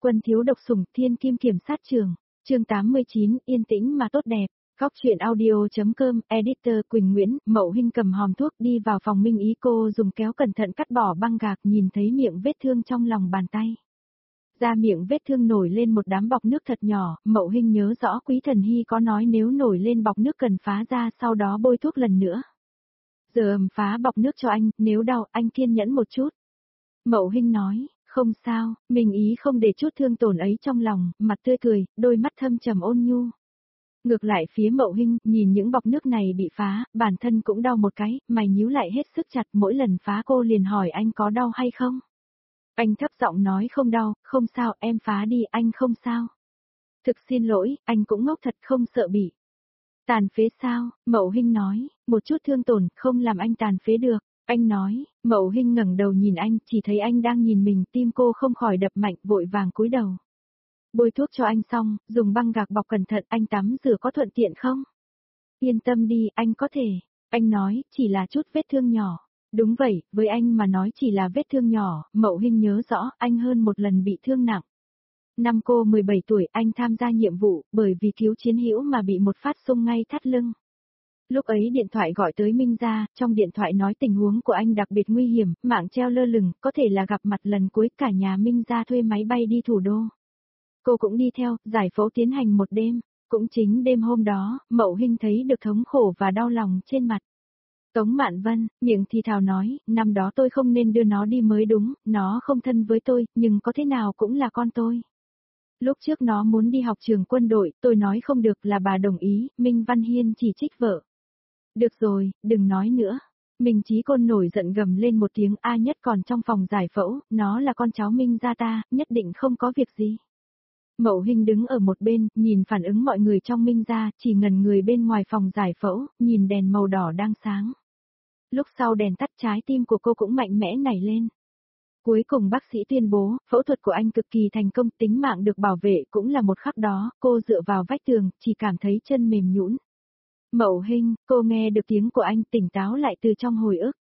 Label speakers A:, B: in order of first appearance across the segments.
A: Quân thiếu độc sủng thiên kim kiểm sát trường. Chương 89, yên tĩnh mà tốt đẹp. Góc truyện audio.com, editor Quỳnh Nguyễn, Mậu Hinh cầm hòm thuốc đi vào phòng Minh Ý, cô dùng kéo cẩn thận cắt bỏ băng gạc, nhìn thấy miệng vết thương trong lòng bàn tay. Ra miệng vết thương nổi lên một đám bọt nước thật nhỏ, Mậu Hinh nhớ rõ Quý Thần Hy có nói nếu nổi lên bọt nước cần phá ra sau đó bôi thuốc lần nữa. Giờ phá bọt nước cho anh, nếu đau anh kiên nhẫn một chút. Mậu Hinh nói, không sao, Minh Ý không để chút thương tổn ấy trong lòng, mặt tươi cười, đôi mắt thâm trầm ôn nhu. Ngược lại phía Mậu Hinh, nhìn những bọt nước này bị phá, bản thân cũng đau một cái, mày nhíu lại hết sức chặt, mỗi lần phá cô liền hỏi anh có đau hay không. Anh thấp giọng nói không đau, không sao, em phá đi, anh không sao. Thực xin lỗi, anh cũng ngốc thật, không sợ bị tàn phế sao, Mậu Hinh nói, một chút thương tổn, không làm anh tàn phế được. Anh nói, Mậu Hinh ngẩng đầu nhìn anh, chỉ thấy anh đang nhìn mình, tim cô không khỏi đập mạnh, vội vàng cúi đầu. Bôi thuốc cho anh xong, dùng băng gạc bọc cẩn thận, anh tắm rửa có thuận tiện không? Yên tâm đi, anh có thể. Anh nói, chỉ là chút vết thương nhỏ. Đúng vậy, với anh mà nói chỉ là vết thương nhỏ, Mậu Hinh nhớ rõ, anh hơn một lần bị thương nặng. Năm cô 17 tuổi, anh tham gia nhiệm vụ, bởi vì cứu chiến hữu mà bị một phát xung ngay thắt lưng. Lúc ấy điện thoại gọi tới Minh gia, trong điện thoại nói tình huống của anh đặc biệt nguy hiểm, mạng treo lơ lửng, có thể là gặp mặt lần cuối, cả nhà Minh gia thuê máy bay đi thủ đô. Cô cũng đi theo, giải phẫu tiến hành một đêm. Cũng chính đêm hôm đó, Mậu Hinh thấy được thống khổ và đau lòng trên mặt Tống Mạn Vân, miệng thì thào nói, năm đó tôi không nên đưa nó đi mới đúng, nó không thân với tôi, nhưng có thế nào cũng là con tôi. Lúc trước nó muốn đi học trường quân đội, tôi nói không được là bà đồng ý, Minh Văn Hiên chỉ trích vợ. Được rồi, đừng nói nữa. Minh Chí Côn nổi giận gầm lên một tiếng, A Nhất còn trong phòng giải phẫu, nó là con cháu Minh gia ta, nhất định không có việc gì. Mậu Hinh đứng ở một bên, nhìn phản ứng mọi người trong Minh gia, chỉ ngẩn người bên ngoài phòng giải phẫu, nhìn đèn màu đỏ đang sáng. Lúc sau đèn tắt, trái tim của cô cũng mạnh mẽ nảy lên. Cuối cùng bác sĩ tuyên bố, phẫu thuật của anh cực kỳ thành công, tính mạng được bảo vệ, cũng là một khắc đó, cô dựa vào vách tường, chỉ cảm thấy chân mềm nhũn. Mậu Hinh, cô nghe được tiếng của anh, tỉnh táo lại từ trong hồi ức.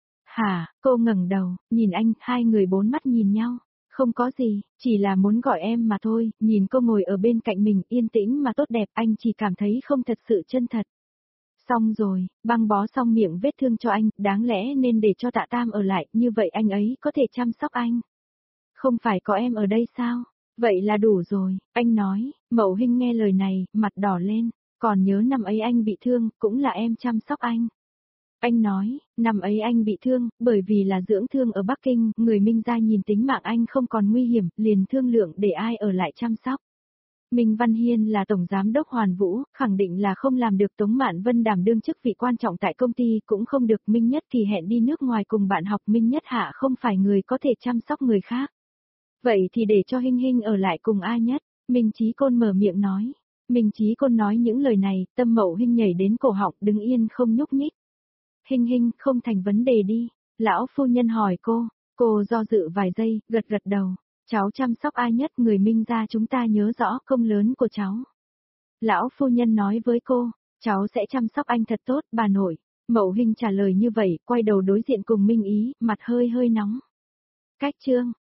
A: Hả, cô ngẩng đầu, nhìn anh, hai người bốn mắt nhìn nhau. Không có gì, chỉ là muốn gọi em mà thôi, nhìn cô ngồi ở bên cạnh mình, yên tĩnh mà tốt đẹp, anh chỉ cảm thấy không thật sự chân thật. Xong rồi, băng bó xong miệng vết thương cho anh, đáng lẽ nên để cho Tạ Tam ở lại, như vậy anh ấy có thể chăm sóc anh. Không phải có em ở đây sao? Vậy là đủ rồi, anh nói. Mậu Hinh nghe lời này, mặt đỏ lên, còn nhớ năm ấy anh bị thương, cũng là em chăm sóc anh. Anh nói, năm ấy anh bị thương, bởi vì là dưỡng thương ở Bắc Kinh, người Minh gia nhìn tính mạng anh không còn nguy hiểm, liền thương lượng để ai ở lại chăm sóc. Minh Văn Hiên là tổng giám đốc Hoàn Vũ, khẳng định là không làm được. Tống Mạn Vân đảm đương chức vị quan trọng tại công ty cũng không được. Minh Nhất Kỳ hẹn đi nước ngoài cùng bạn học, Minh Nhất Hạ không phải người có thể chăm sóc người khác. Vậy thì để cho Hinh Hinh ở lại cùng A Nhất, Minh Chí Côn mở miệng nói. Minh Chí Côn nói những lời này, tâm Mậu Hinh nhảy đến cổ họng, đứng yên không nhúc nhích. Hinh Hinh, không thành vấn đề đi. Lão phu nhân hỏi cô do dự vài giây, gật gật đầu. Cháu chăm sóc A Nhất, người Minh gia chúng ta nhớ rõ công lớn của cháu. Lão phu nhân nói với cô, cháu sẽ chăm sóc anh thật tốt, bà nội. Mậu Hinh trả lời như vậy, quay đầu đối diện cùng Minh Ý, mặt hơi hơi nóng. Cách chương.